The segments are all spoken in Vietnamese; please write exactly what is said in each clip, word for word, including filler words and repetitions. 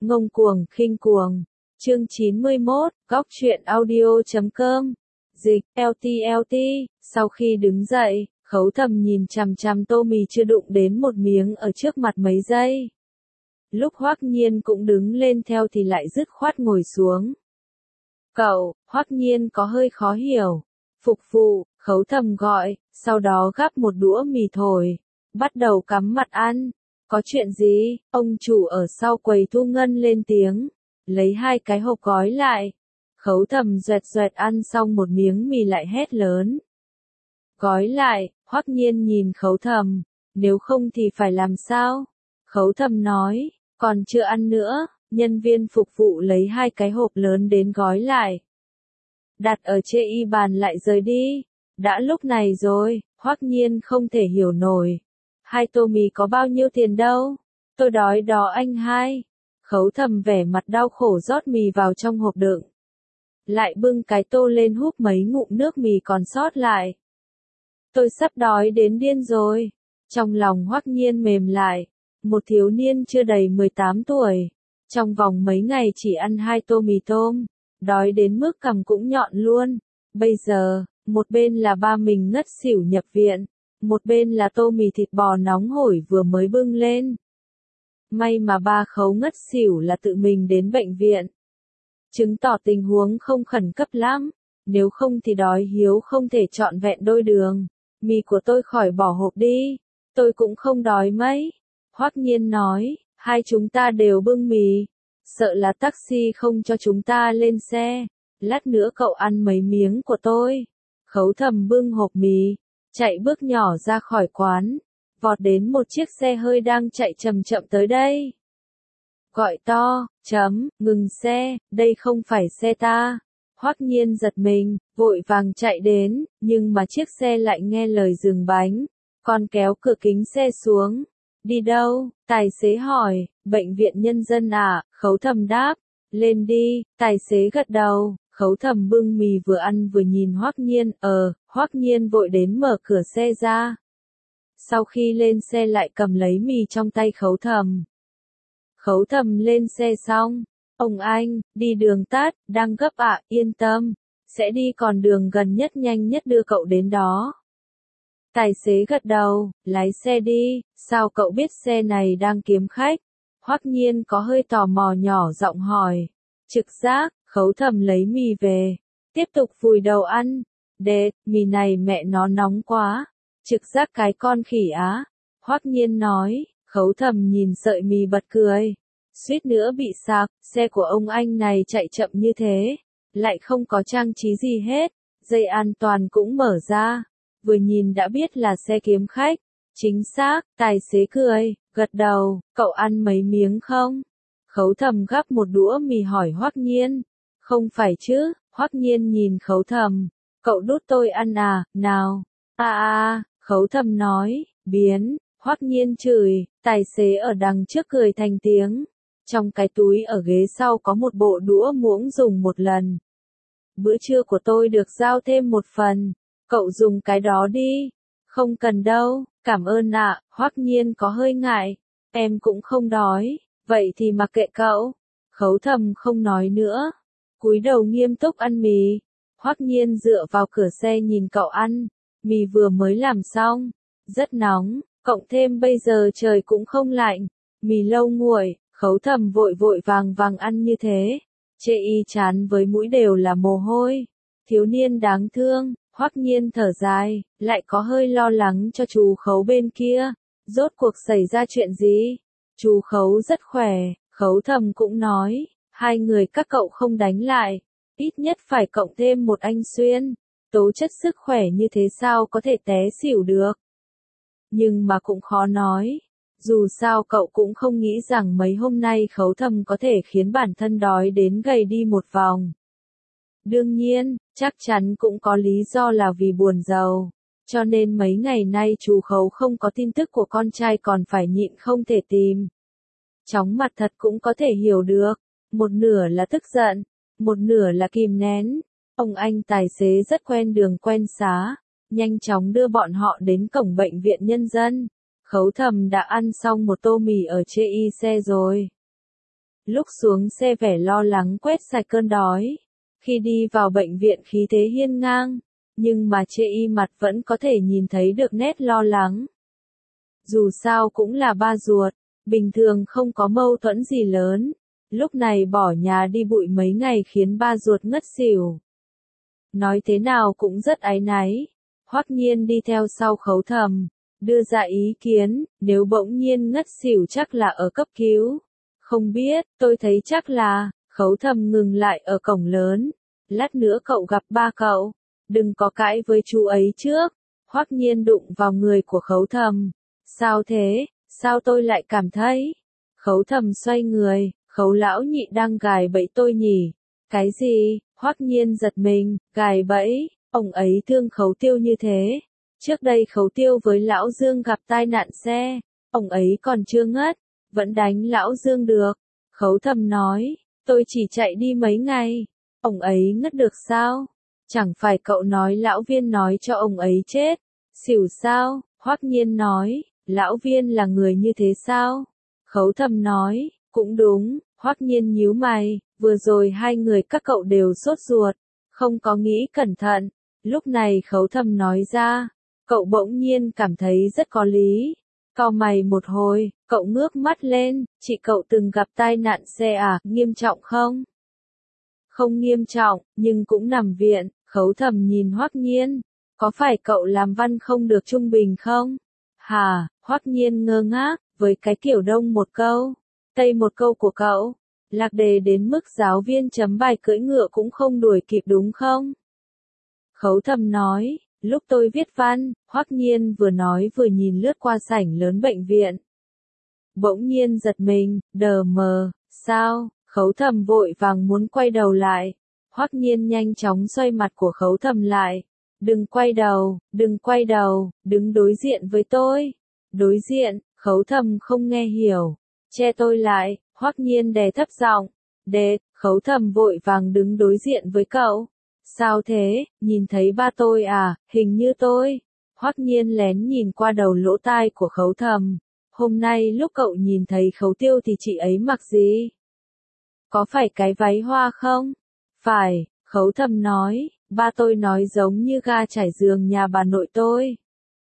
ngông cuồng, khinh cuồng. Chương chín mươi mốt, góc truyện audio chấm com. Dịch, eo ti eo ti, sau khi đứng dậy, Khấu Thầm nhìn chằm chằm tô mì chưa đụng đến một miếng ở trước mặt mấy giây. Lúc Hoắc Nhiên cũng đứng lên theo thì lại dứt khoát ngồi xuống. Cậu, Hoắc Nhiên có hơi khó hiểu. Phục vụ, Khấu Thầm gọi, sau đó gắp một đũa mì thổi, bắt đầu cắm mặt ăn. Có chuyện gì? Ông chủ ở sau quầy thu ngân lên tiếng, lấy hai cái hộp gói lại. Khấu Thầm doẹt doẹt ăn xong một miếng mì lại hét lớn. Gói lại, Hoắc Nhiên nhìn Khấu Thầm, nếu không thì phải làm sao? Khấu Thầm nói, còn chưa ăn nữa, nhân viên phục vụ lấy hai cái hộp lớn đến gói lại. Đặt ở chê y bàn lại rời đi. Đã lúc này rồi, Hoắc Nhiên không thể hiểu nổi. Hai tô mì có bao nhiêu tiền đâu? Tôi đói đó anh hai. Khấu Thầm vẻ mặt đau khổ rót mì vào trong hộp đựng. Lại bưng cái tô lên húp mấy ngụm nước mì còn sót lại. Tôi sắp đói đến điên rồi. Trong lòng Hoắc Nhiên mềm lại. Một thiếu niên chưa đầy mười tám tuổi. Trong vòng mấy ngày chỉ ăn hai tô mì tôm. Đói đến mức cằm cũng nhọn luôn. Bây giờ, một bên là ba mình ngất xỉu nhập viện. Một bên là tô mì thịt bò nóng hổi vừa mới bưng lên. May mà ba Khấu ngất xỉu là tự mình đến bệnh viện. Chứng tỏ tình huống không khẩn cấp lắm. Nếu không thì đói hiếu không thể trọn vẹn đôi đường. Mì của tôi khỏi bỏ hộp đi. Tôi cũng không đói mấy. Hoắc Nhiên nói, hai chúng ta đều bưng mì. Sợ là taxi không cho chúng ta lên xe. Lát nữa cậu ăn mấy miếng của tôi. Khấu Thầm bưng hộp mì, chạy bước nhỏ ra khỏi quán, vọt đến một chiếc xe hơi đang chạy chậm chậm tới đây. Gọi to, chấm, ngừng xe, đây không phải xe ta. Hoắc Nhiên giật mình, vội vàng chạy đến, nhưng mà chiếc xe lại nghe lời dừng bánh, còn kéo cửa kính xe xuống. Đi đâu? Tài xế hỏi. Bệnh viện nhân dân à? Khấu Thầm đáp. Lên đi. Tài xế gật đầu. Khấu Thầm bưng mì vừa ăn vừa nhìn Hoắc Nhiên. Ờ, Hoắc Nhiên vội đến mở cửa xe ra. Sau khi lên xe lại cầm lấy mì trong tay Khấu Thầm. Khấu Thầm lên xe xong. Ông anh, đi đường tắt, đang gấp ạ, yên tâm. Sẽ đi con đường gần nhất nhanh nhất đưa cậu đến đó. Tài xế gật đầu, lái xe đi, sao cậu biết xe này đang kiếm khách? Hoắc Nhiên có hơi tò mò nhỏ giọng hỏi. Trực giác, Khấu Thầm lấy mì về, tiếp tục vùi đầu ăn. Đệt, mì này mẹ nó nóng quá. Trực giác cái con khỉ á. Hoắc Nhiên nói, Khấu Thầm nhìn sợi mì bật cười. Suýt nữa bị sạc, xe của ông anh này chạy chậm như thế, lại không có trang trí gì hết, dây an toàn cũng mở ra. Vừa nhìn đã biết là xe kiếm khách. Chính xác, tài xế cười, gật đầu, cậu ăn mấy miếng không? Khấu Thầm gắp một đũa mì hỏi Hoắc Nhiên. Không phải chứ, Hoắc Nhiên nhìn Khấu Thầm. Cậu đút tôi ăn à, nào? À à, Khấu Thầm nói, biến, Hoắc Nhiên chửi, tài xế ở đằng trước cười thành tiếng. Trong cái túi ở ghế sau có một bộ đũa muỗng dùng một lần. Bữa trưa của tôi được giao thêm một phần. Cậu dùng cái đó đi. Không cần đâu, cảm ơn ạ. Hoắc Nhiên có hơi ngại. Em cũng không đói, vậy thì mặc kệ cậu. Khấu Thầm không nói nữa, cúi đầu nghiêm túc ăn mì. Hoắc Nhiên dựa vào cửa xe nhìn cậu ăn. Mì vừa mới làm xong, rất nóng, cộng thêm bây giờ trời cũng không lạnh. Mì lâu nguội, Khấu Thầm vội vội vàng vàng ăn như thế. Chê y chán với mũi đều là mồ hôi. Thiếu niên đáng thương. Hoắc Nhiên thở dài, lại có hơi lo lắng cho chú Khấu bên kia. Rốt cuộc xảy ra chuyện gì? Chú Khấu rất khỏe, Khấu Thầm cũng nói, hai người các cậu không đánh lại, ít nhất phải cộng thêm một anh Xuyên. Tố chất sức khỏe như thế sao có thể té xỉu được? Nhưng mà cũng khó nói. Dù sao cậu cũng không nghĩ rằng mấy hôm nay Khấu Thầm có thể khiến bản thân đói đến gầy đi một vòng. Đương nhiên, chắc chắn cũng có lý do là vì buồn giàu. Cho nên mấy ngày nay chú Khấu không có tin tức của con trai còn phải nhịn không thể tìm. Chóng mặt thật cũng có thể hiểu được. Một nửa là tức giận, một nửa là kìm nén. Ông anh tài xế rất quen đường quen xá, nhanh chóng đưa bọn họ đến cổng bệnh viện nhân dân. Khấu Thầm đã ăn xong một tô mì ở chê y xe rồi. Lúc xuống xe vẻ lo lắng quét sạch cơn đói. Khi đi vào bệnh viện khí thế hiên ngang, nhưng mà chê y mặt vẫn có thể nhìn thấy được nét lo lắng. Dù sao cũng là ba ruột, bình thường không có mâu thuẫn gì lớn. Lúc này bỏ nhà đi bụi mấy ngày khiến ba ruột ngất xỉu. Nói thế nào cũng rất áy náy. Hoắc Nhiên đi theo sau Khấu Thầm, đưa ra ý kiến, nếu bỗng nhiên ngất xỉu chắc là ở cấp cứu. Không biết, tôi thấy chắc là, Khấu Thầm ngừng lại ở cổng lớn. Lát nữa cậu gặp ba cậu, đừng có cãi với chú ấy trước. Hoắc Nhiên đụng vào người của Khấu Thầm. Sao thế, sao tôi lại cảm thấy? Khấu Thầm xoay người, Khấu lão nhị đang gài bẫy tôi nhỉ? Cái gì? Hoắc Nhiên giật mình, gài bẫy, ông ấy thương Khấu Tiêu như thế. Trước đây Khấu Tiêu với Lão Dương gặp tai nạn xe, ông ấy còn chưa ngất, vẫn đánh Lão Dương được. Khấu Thầm nói, tôi chỉ chạy đi mấy ngày, ông ấy ngất được sao? Chẳng phải cậu nói Lão Viên nói cho ông ấy chết, xỉu sao? Hoắc Nhiên nói, Lão Viên là người như thế sao? Khấu Thầm nói, cũng đúng. Hoắc Nhiên nhíu mày, vừa rồi hai người các cậu đều sốt ruột, không có nghĩ cẩn thận. Lúc này Khấu Thầm nói ra, cậu bỗng nhiên cảm thấy rất có lý. Cau mày một hồi, cậu ngước mắt lên, chị cậu từng gặp tai nạn xe à, nghiêm trọng không? Không nghiêm trọng, nhưng cũng nằm viện. Khấu Thầm nhìn Hoắc Nhiên, có phải cậu làm văn không được trung bình không? Hà, Hoắc Nhiên ngơ ngác, với cái kiểu đông một câu, tây một câu của cậu, lạc đề đến mức giáo viên chấm bài cưỡi ngựa cũng không đuổi kịp đúng không? Khấu Thầm nói, lúc tôi viết văn, Hoắc Nhiên vừa nói vừa nhìn lướt qua sảnh lớn bệnh viện. Bỗng nhiên giật mình, đờ mờ, sao? Khấu Thầm vội vàng muốn quay đầu lại. Hoắc Nhiên nhanh chóng xoay mặt của Khấu Thầm lại. Đừng quay đầu, đừng quay đầu, đứng đối diện với tôi. Đối diện, Khấu Thầm không nghe hiểu. Che tôi lại, Hoắc Nhiên đè thấp giọng. Đè, Khấu Thầm vội vàng đứng đối diện với cậu. Sao thế, nhìn thấy ba tôi à, hình như tôi. Hoắc Nhiên lén nhìn qua đầu lỗ tai của Khấu Thầm. Hôm nay lúc cậu nhìn thấy Khấu Tiêu thì chị ấy mặc gì? Có phải cái váy hoa không? Phải, Khấu Thầm nói, ba tôi nói giống như ga trải giường nhà bà nội tôi.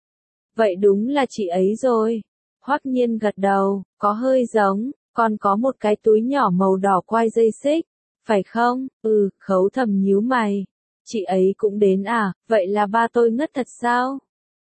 Vậy đúng là chị ấy rồi. Hoắc Nhiên gật đầu, có hơi giống, còn có một cái túi nhỏ màu đỏ quai dây xích. Phải không? Ừ, Khấu Thầm nhíu mày. Chị ấy cũng đến à, vậy là ba tôi ngất thật sao?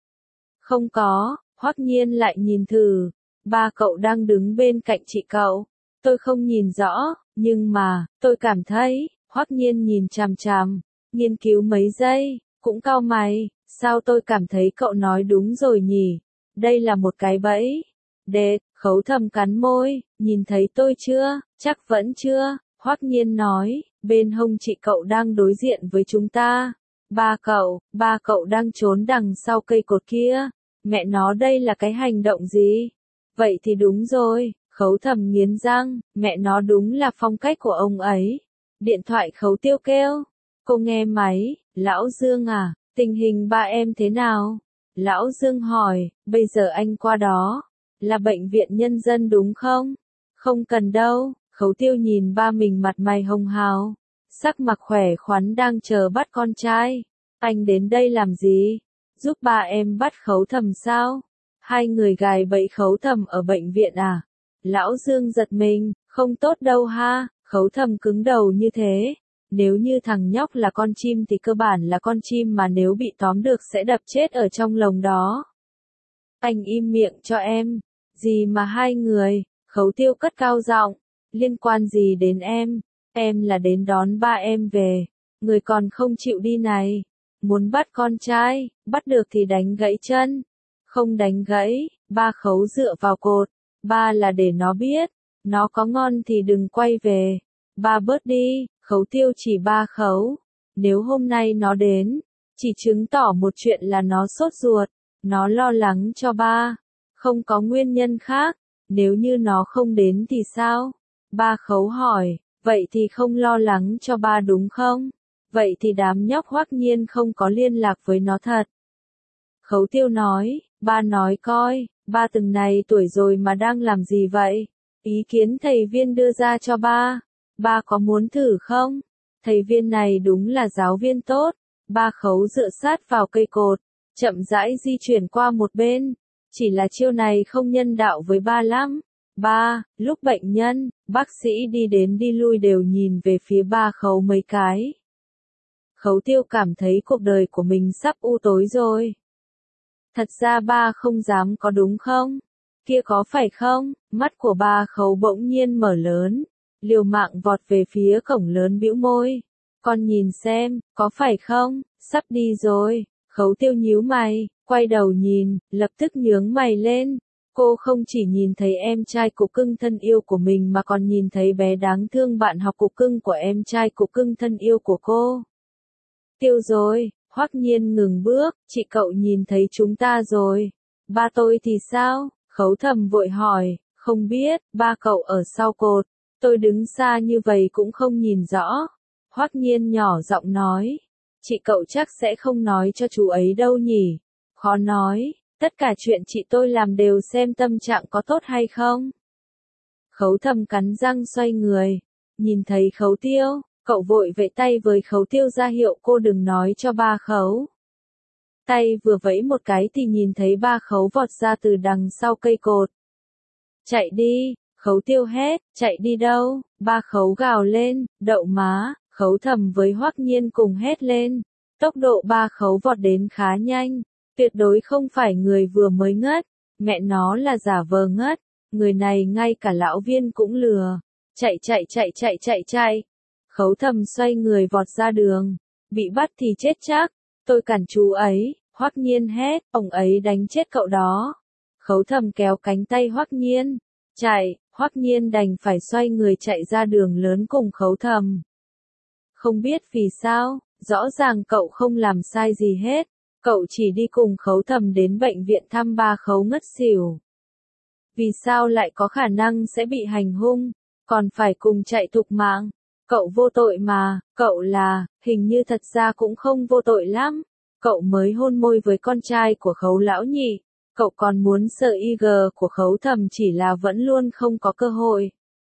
Không có, Hoắc Nhiên lại nhìn thử. Ba cậu đang đứng bên cạnh chị cậu. Tôi không nhìn rõ, nhưng mà, tôi cảm thấy, Hoắc Nhiên nhìn chằm chằm, nghiên cứu mấy giây, cũng cau mày, sao tôi cảm thấy cậu nói đúng rồi nhỉ? Đây là một cái bẫy. Đệt, Khấu Thầm cắn môi, nhìn thấy tôi chưa? Chắc vẫn chưa. Hoắc Nhiên nói, bên hông chị cậu đang đối diện với chúng ta. Ba cậu, ba cậu đang trốn đằng sau cây cột kia. Mẹ nó đây là cái hành động gì? Vậy thì đúng rồi, Khấu Thầm nghiến răng, mẹ nó đúng là phong cách của ông ấy. Điện thoại Khấu Tiêu kêu. Cô nghe máy, Lão Dương à, tình hình ba em thế nào? Lão Dương hỏi, bây giờ anh qua đó, là bệnh viện nhân dân đúng không? Không cần đâu. Khấu Tiêu nhìn ba mình mặt mày hồng hào, sắc mặt khỏe khoắn đang chờ bắt con trai. Anh đến đây làm gì? Giúp ba em bắt Khấu Thầm sao? Hai người gài bẫy Khấu Thầm ở bệnh viện à? Lão Dương giật mình, không tốt đâu ha. Khấu Thầm cứng đầu như thế. Nếu như thằng nhóc là con chim thì cơ bản là con chim mà nếu bị tóm được sẽ đập chết ở trong lồng đó. Anh im miệng cho em. Gì mà hai người? Khấu Tiêu cất cao giọng. Liên quan gì đến em? Em là đến đón ba em về. Người còn không chịu đi này. Muốn bắt con trai, bắt được thì đánh gãy chân. Không đánh gãy, ba Khấu dựa vào cột. Ba là để nó biết, nó có ngon thì đừng quay về. Ba bớt đi, Khấu Tiêu chỉ ba Khấu. Nếu hôm nay nó đến, chỉ chứng tỏ một chuyện là nó sốt ruột. Nó lo lắng cho ba. Không có nguyên nhân khác. Nếu như nó không đến thì sao? Ba Khấu hỏi, vậy thì không lo lắng cho ba đúng không? Vậy thì đám nhóc Hoắc Nhiên không có liên lạc với nó thật. Khấu Tiêu nói, ba nói coi, ba từng này tuổi rồi mà đang làm gì vậy? Ý kiến thầy Viên đưa ra cho ba. Ba có muốn thử không? Thầy Viên này đúng là giáo viên tốt. Ba Khấu dựa sát vào cây cột, chậm rãi di chuyển qua một bên. Chỉ là chiêu này không nhân đạo với ba lắm. Ba, lúc bệnh nhân, bác sĩ đi đến đi lui đều nhìn về phía ba Khấu mấy cái. Khấu Tiêu cảm thấy cuộc đời của mình sắp u tối rồi. Thật ra ba không dám có đúng không? Kia có phải không? Mắt của ba Khấu bỗng nhiên mở lớn, liều mạng vọt về phía cổng lớn bĩu môi. Con nhìn xem, có phải không? Sắp đi rồi. Khấu Tiêu nhíu mày, quay đầu nhìn, lập tức nhướng mày lên. Cô không chỉ nhìn thấy em trai cục cưng thân yêu của mình mà còn nhìn thấy bé đáng thương bạn học cục cưng của em trai cục cưng thân yêu của cô. Tiêu rồi, Hoắc Nhiên ngừng bước, chị cậu nhìn thấy chúng ta rồi. Ba tôi thì sao? Khấu Thầm vội hỏi, không biết, ba cậu ở sau cột. Tôi đứng xa như vậy cũng không nhìn rõ. Hoắc Nhiên nhỏ giọng nói, chị cậu chắc sẽ không nói cho chú ấy đâu nhỉ. Khó nói, tất cả chuyện chị tôi làm đều xem tâm trạng có tốt hay không. Khấu Thầm cắn răng xoay người, nhìn thấy Khấu Tiêu, cậu vội vẫy tay với Khấu Tiêu ra hiệu cô đừng nói cho ba Khấu. Tay vừa vẫy một cái thì nhìn thấy ba Khấu vọt ra từ đằng sau cây cột. Chạy đi, Khấu Tiêu hét, chạy đi đâu? Ba Khấu gào lên, đậu má. Khấu Thầm với Hoắc Nhiên cùng hét lên. Tốc độ ba Khấu vọt đến khá nhanh, tuyệt đối không phải người vừa mới ngất, mẹ nó là giả vờ ngất, người này ngay cả lão Viên cũng lừa. Chạy chạy chạy chạy chạy chạy. Khấu Thầm xoay người vọt ra đường, bị bắt thì chết chắc, tôi cản chú ấy. Hoắc Nhiên hét, ông ấy đánh chết cậu đó. Khấu Thầm kéo cánh tay Hoắc Nhiên, chạy. Hoắc Nhiên đành phải xoay người chạy ra đường lớn cùng Khấu Thầm. Không biết vì sao, rõ ràng cậu không làm sai gì hết, cậu chỉ đi cùng Khấu Thầm đến bệnh viện thăm ba Khấu ngất xỉu. Vì sao lại có khả năng sẽ bị hành hung, còn phải cùng chạy thục mạng? Cậu vô tội mà, cậu là, hình như thật ra cũng không vô tội lắm. Cậu mới hôn môi với con trai của Khấu lão nhị, cậu còn muốn sờ i giê của Khấu Thầm chỉ là vẫn luôn không có cơ hội.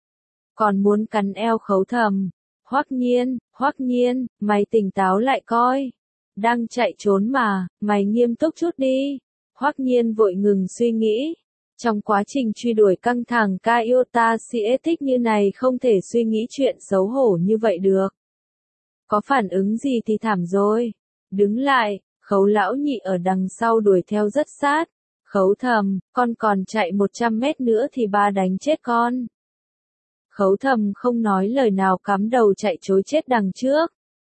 Còn muốn cắn eo Khấu Thầm. Hoắc Nhiên, Hoắc Nhiên, mày tỉnh táo lại coi. Đang chạy trốn mà, mày nghiêm túc chút đi. Hoắc Nhiên vội ngừng suy nghĩ. Trong quá trình truy đuổi căng thẳng Kyota Cietics như này không thể suy nghĩ chuyện xấu hổ như vậy được. Có phản ứng gì thì thảm rồi. Đứng lại, Khấu lão nhị ở đằng sau đuổi theo rất sát. Khấu Thầm, con còn chạy một trăm mét nữa thì ba đánh chết con. Khấu Thầm không nói lời nào cắm đầu chạy trối chết đằng trước.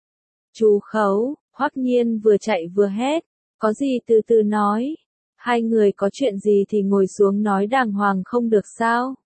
Chú Khấu, Hoắc Nhiên vừa chạy vừa hét, có gì từ từ nói. Hai người có chuyện gì thì ngồi xuống nói đàng hoàng không được sao?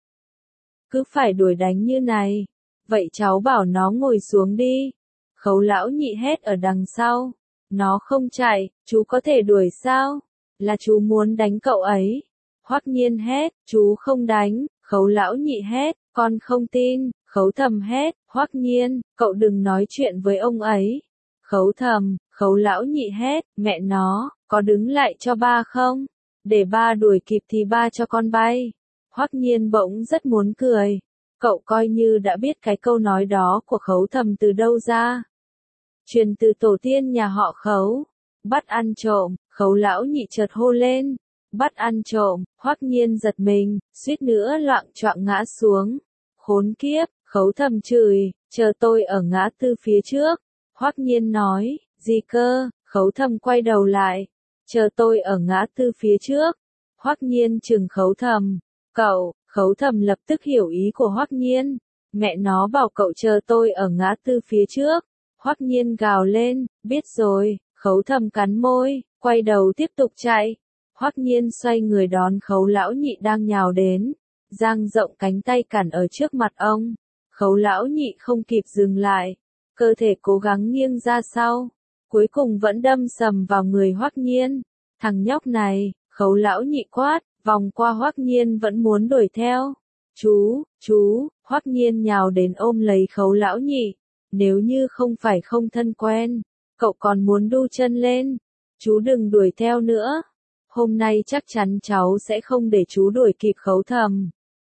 Cứ phải đuổi đánh như này. Vậy cháu bảo nó ngồi xuống đi. Khấu lão nhị hét ở đằng sau. Nó không chạy, chú có thể đuổi sao? Là chú muốn đánh cậu ấy. Hoắc Nhiên hét, chú không đánh. Khấu lão nhị hét, con không tin. Khấu Thầm hét, Hoắc Nhiên, cậu đừng nói chuyện với ông ấy. Khấu Thầm, Khấu lão nhị hét, mẹ nó, có đứng lại cho ba không? Để ba đuổi kịp thì ba cho con bay. Hoắc Nhiên bỗng rất muốn cười. Cậu coi như đã biết cái câu nói đó của Khấu Thầm từ đâu ra. Truyền từ tổ tiên nhà họ Khấu. Bắt ăn trộm, Khấu lão nhị chợt hô lên. Bắt ăn trộm, Hoắc Nhiên giật mình, suýt nữa loạng choạng ngã xuống. Khốn kiếp, Khấu Thầm chửi, chờ tôi ở ngã tư phía trước. Hoắc Nhiên nói, gì cơ? Khấu Thầm quay đầu lại, chờ tôi ở ngã tư phía trước. Hoắc Nhiên trừng Khấu Thầm, cậu. Khấu Thầm lập tức hiểu ý của Hoắc Nhiên. Mẹ nó bảo cậu chờ tôi ở ngã tư phía trước. Hoắc Nhiên gào lên, biết rồi. Khấu Thầm cắn môi, quay đầu tiếp tục chạy. Hoắc Nhiên xoay người đón Khấu lão nhị đang nhào đến, dang rộng cánh tay cản ở trước mặt ông. Khấu lão nhị không kịp dừng lại, cơ thể cố gắng nghiêng ra sau, cuối cùng vẫn đâm sầm vào người Hoắc Nhiên. Thằng nhóc này, Khấu lão nhị quát, vòng qua Hoắc Nhiên vẫn muốn đuổi theo. Chú, chú, Hoắc Nhiên nhào đến ôm lấy Khấu lão nhị. Nếu như không phải không thân quen, cậu còn muốn đu chân lên. Chú đừng đuổi theo nữa. Hôm nay chắc chắn cháu sẽ không để chú đuổi kịp Khấu Thầm.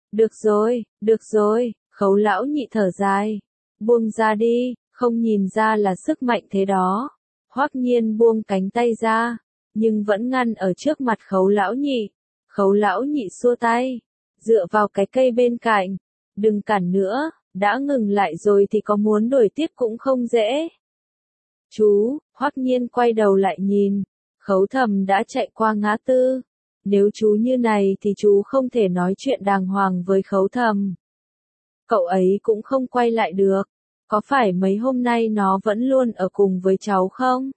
Được rồi, được rồi, Khấu lão nhị thở dài. Buông ra đi, không nhìn ra là sức mạnh thế đó. Hoắc Nhiên buông cánh tay ra, nhưng vẫn ngăn ở trước mặt Khấu lão nhị. Khấu lão nhị xua tay, dựa vào cái cây bên cạnh. Đừng cản nữa, đã ngừng lại rồi thì có muốn đuổi tiếp cũng không dễ. Chú, Hoắc Nhiên quay đầu lại nhìn, Khấu Thầm đã chạy qua ngã tư. Nếu chú như này thì chú không thể nói chuyện đàng hoàng với Khấu Thầm. Cậu ấy cũng không quay lại được. Có phải mấy hôm nay nó vẫn luôn ở cùng với cháu không?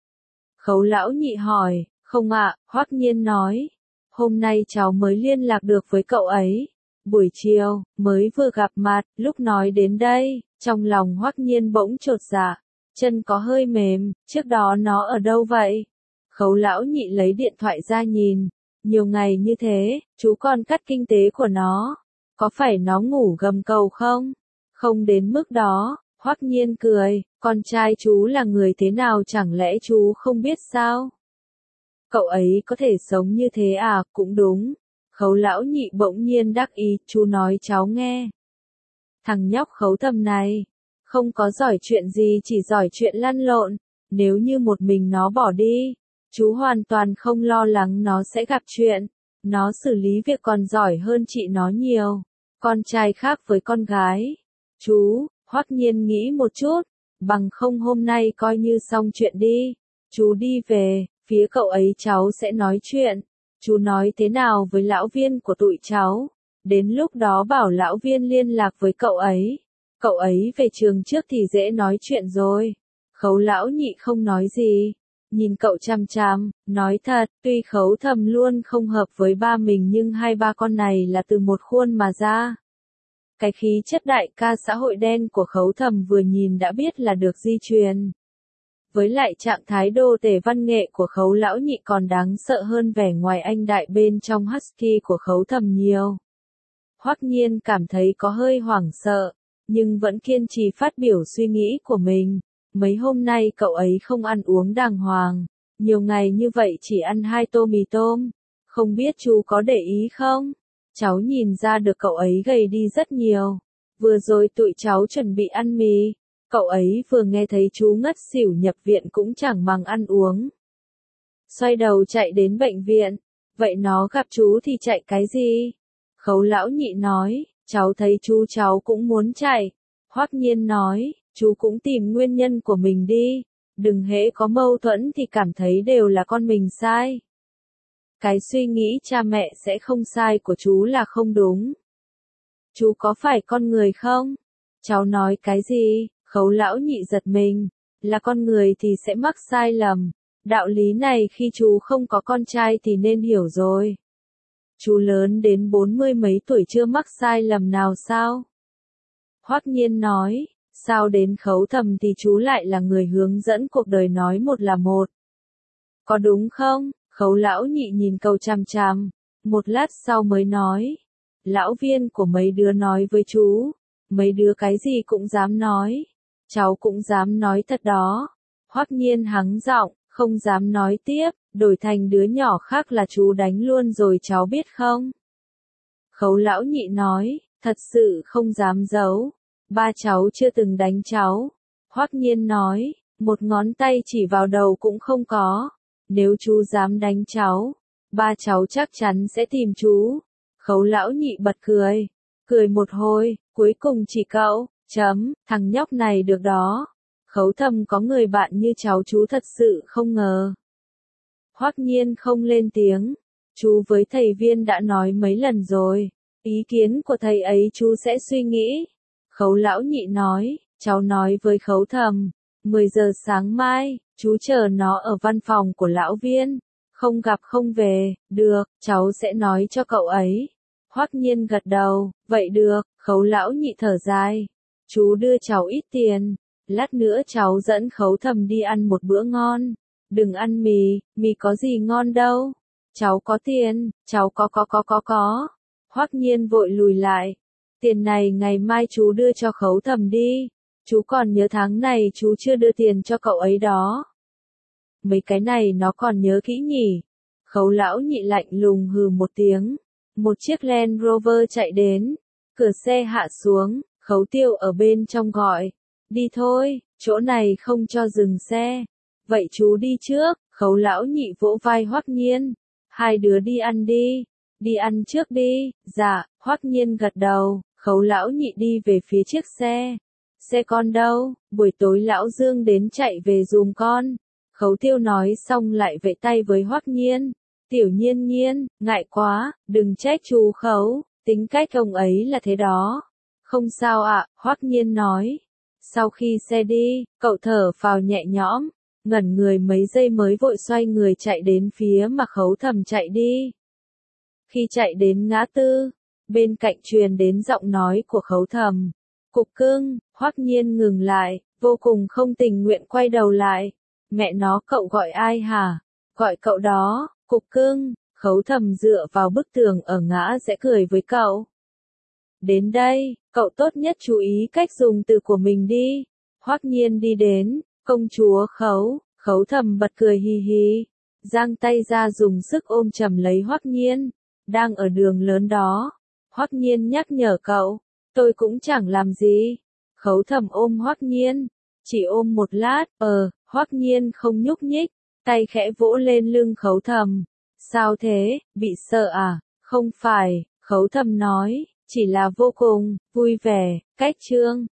Khấu lão nhị hỏi, không ạ, Hoắc Nhiên nói. Hôm nay cháu mới liên lạc được với cậu ấy. Buổi chiều, mới vừa gặp mặt, lúc nói đến đây, trong lòng Hoắc Nhiên bỗng chột dạ. Chân có hơi mềm, trước đó nó ở đâu vậy? Khấu lão nhị lấy điện thoại ra nhìn. Nhiều ngày như thế, chú còn cắt kinh tế của nó. Có phải nó ngủ gầm cầu không? Không đến mức đó, Hoắc Nhiên cười, con trai chú là người thế nào chẳng lẽ chú không biết sao? Cậu ấy có thể sống như thế à, cũng đúng. Khấu lão nhị bỗng nhiên đắc ý, chú nói cháu nghe. Thằng nhóc Khấu Thầm này, không có giỏi chuyện gì chỉ giỏi chuyện lăn lộn. Nếu như một mình nó bỏ đi, chú hoàn toàn không lo lắng nó sẽ gặp chuyện. Nó xử lý việc còn giỏi hơn chị nó nhiều. Con trai khác với con gái. Chú, Hoắc Nhiên nghĩ một chút, bằng không hôm nay coi như xong chuyện đi. Chú đi về, phía cậu ấy cháu sẽ nói chuyện. Chú nói thế nào với lão Viên của tụi cháu. Đến lúc đó bảo lão Viên liên lạc với cậu ấy. Cậu ấy về trường trước thì dễ nói chuyện rồi. Khấu lão nhị không nói gì. Nhìn cậu chằm chằm, nói thật, tuy Khấu Thầm luôn không hợp với ba mình nhưng hai ba con này là từ một khuôn mà ra. Cái khí chất đại ca xã hội đen của Khấu Thầm vừa nhìn đã biết là được di truyền. Với lại trạng thái đô tể văn nghệ của Khấu lão nhị còn đáng sợ hơn vẻ ngoài anh đại bên trong husky của Khấu Thầm nhiều. Hoắc Nhiên cảm thấy có hơi hoảng sợ, nhưng vẫn kiên trì phát biểu suy nghĩ của mình. Mấy hôm nay cậu ấy không ăn uống đàng hoàng, nhiều ngày như vậy chỉ ăn hai tô mì tôm. Không biết chú có để ý không? Cháu nhìn ra được cậu ấy gầy đi rất nhiều. Vừa rồi tụi cháu chuẩn bị ăn mì, cậu ấy vừa nghe thấy chú ngất xỉu nhập viện cũng chẳng màng ăn uống. Xoay đầu chạy đến bệnh viện, vậy nó gặp chú thì chạy cái gì? Khấu lão nhị nói, cháu thấy chú cháu cũng muốn chạy. Hoắc Nhiên nói, chú cũng tìm nguyên nhân của mình đi, đừng hễ có mâu thuẫn thì cảm thấy đều là con mình sai. Cái suy nghĩ cha mẹ sẽ không sai của chú là không đúng. Chú có phải con người không? Cháu nói cái gì? Khấu lão nhị giật mình, là con người thì sẽ mắc sai lầm. Đạo lý này khi chú không có con trai thì nên hiểu rồi. Chú lớn đến bốn mươi mấy tuổi chưa mắc sai lầm nào sao? Hoắc Nhiên nói, sao đến Khấu Thầm thì chú lại là người hướng dẫn cuộc đời nói một là một. Có đúng không? Khấu lão nhị nhìn cậu chằm chằm, một lát sau mới nói. Lão Viên của mấy đứa nói với chú, mấy đứa cái gì cũng dám nói. Cháu cũng dám nói thật đó. Hoắc Nhiên hắng giọng, không dám nói tiếp, đổi thành đứa nhỏ khác là chú đánh luôn rồi cháu biết không? Khấu lão nhị nói, thật sự không dám giấu. Ba cháu chưa từng đánh cháu. Hoắc Nhiên nói, một ngón tay chỉ vào đầu cũng không có. Nếu chú dám đánh cháu, ba cháu chắc chắn sẽ tìm chú. Khấu lão nhị bật cười. Cười một hồi, cuối cùng chỉ cậu, chấm, thằng nhóc này được đó. Khấu Thầm có người bạn như cháu chú thật sự không ngờ. Hoắc Nhiên không lên tiếng. Chú với thầy Viên đã nói mấy lần rồi. Ý kiến của thầy ấy chú sẽ suy nghĩ. Khấu lão nhị nói, cháu nói với Khấu Thầm. mười giờ sáng mai, chú chờ nó ở văn phòng của lão Viên. Không gặp không về, được, cháu sẽ nói cho cậu ấy. Hoắc Nhiên gật đầu, vậy được, Khấu lão nhị thở dài. Chú đưa cháu ít tiền. Lát nữa cháu dẫn Khấu Thầm đi ăn một bữa ngon. Đừng ăn mì, mì có gì ngon đâu. Cháu có tiền, cháu có có có có có. Hoắc Nhiên vội lùi lại. Tiền này ngày mai chú đưa cho Khấu Thầm đi. Chú còn nhớ tháng này chú chưa đưa tiền cho cậu ấy đó. Mấy cái này nó còn nhớ kỹ nhỉ. Khấu lão nhị lạnh lùng hừ một tiếng. Một chiếc Land Rover chạy đến, cửa xe hạ xuống, Khấu Tiêu ở bên trong gọi, đi thôi, chỗ này không cho dừng xe. Vậy chú đi trước, Khấu lão nhị vỗ vai Hoắc Nhiên, hai đứa đi ăn đi, đi ăn trước đi, dạ, Hoắc Nhiên gật đầu, Khấu lão nhị đi về phía chiếc xe. Xe con đâu, buổi tối lão Dương đến chạy về giùm con. Khấu Tiêu nói xong lại vẫy tay với Hoắc Nhiên. Tiểu Nhiên Nhiên, ngại quá, đừng trách chú Khấu, tính cách ông ấy là thế đó. Không sao ạ, Hoắc Nhiên nói. Sau khi xe đi, cậu thở phào nhẹ nhõm, ngẩn người mấy giây mới vội xoay người chạy đến phía mà Khấu Thầm chạy đi. Khi chạy đến ngã tư, bên cạnh truyền đến giọng nói của Khấu Thầm. Cục cưng, Hoắc Nhiên ngừng lại, vô cùng không tình nguyện quay đầu lại. Mẹ nó, cậu gọi ai hả? Gọi cậu đó, Cục cưng. Khấu Thầm dựa vào bức tường ở ngã rẽ cười với cậu. Đến đây, cậu tốt nhất chú ý cách dùng từ của mình đi. Hoắc Nhiên đi đến, công chúa Khấu. Khấu Thầm bật cười hì hì, giang tay ra dùng sức ôm chầm lấy Hoắc Nhiên. Đang ở đường lớn đó, Hoắc Nhiên nhắc nhở cậu, tôi cũng chẳng làm gì. Khấu Thầm ôm Hoắc Nhiên, chỉ ôm một lát, ờ, Hoắc Nhiên không nhúc nhích, tay khẽ vỗ lên lưng Khấu Thầm. Sao thế, bị sợ à? Không phải, Khấu Thầm nói, chỉ là vô cùng vui vẻ. Cách chương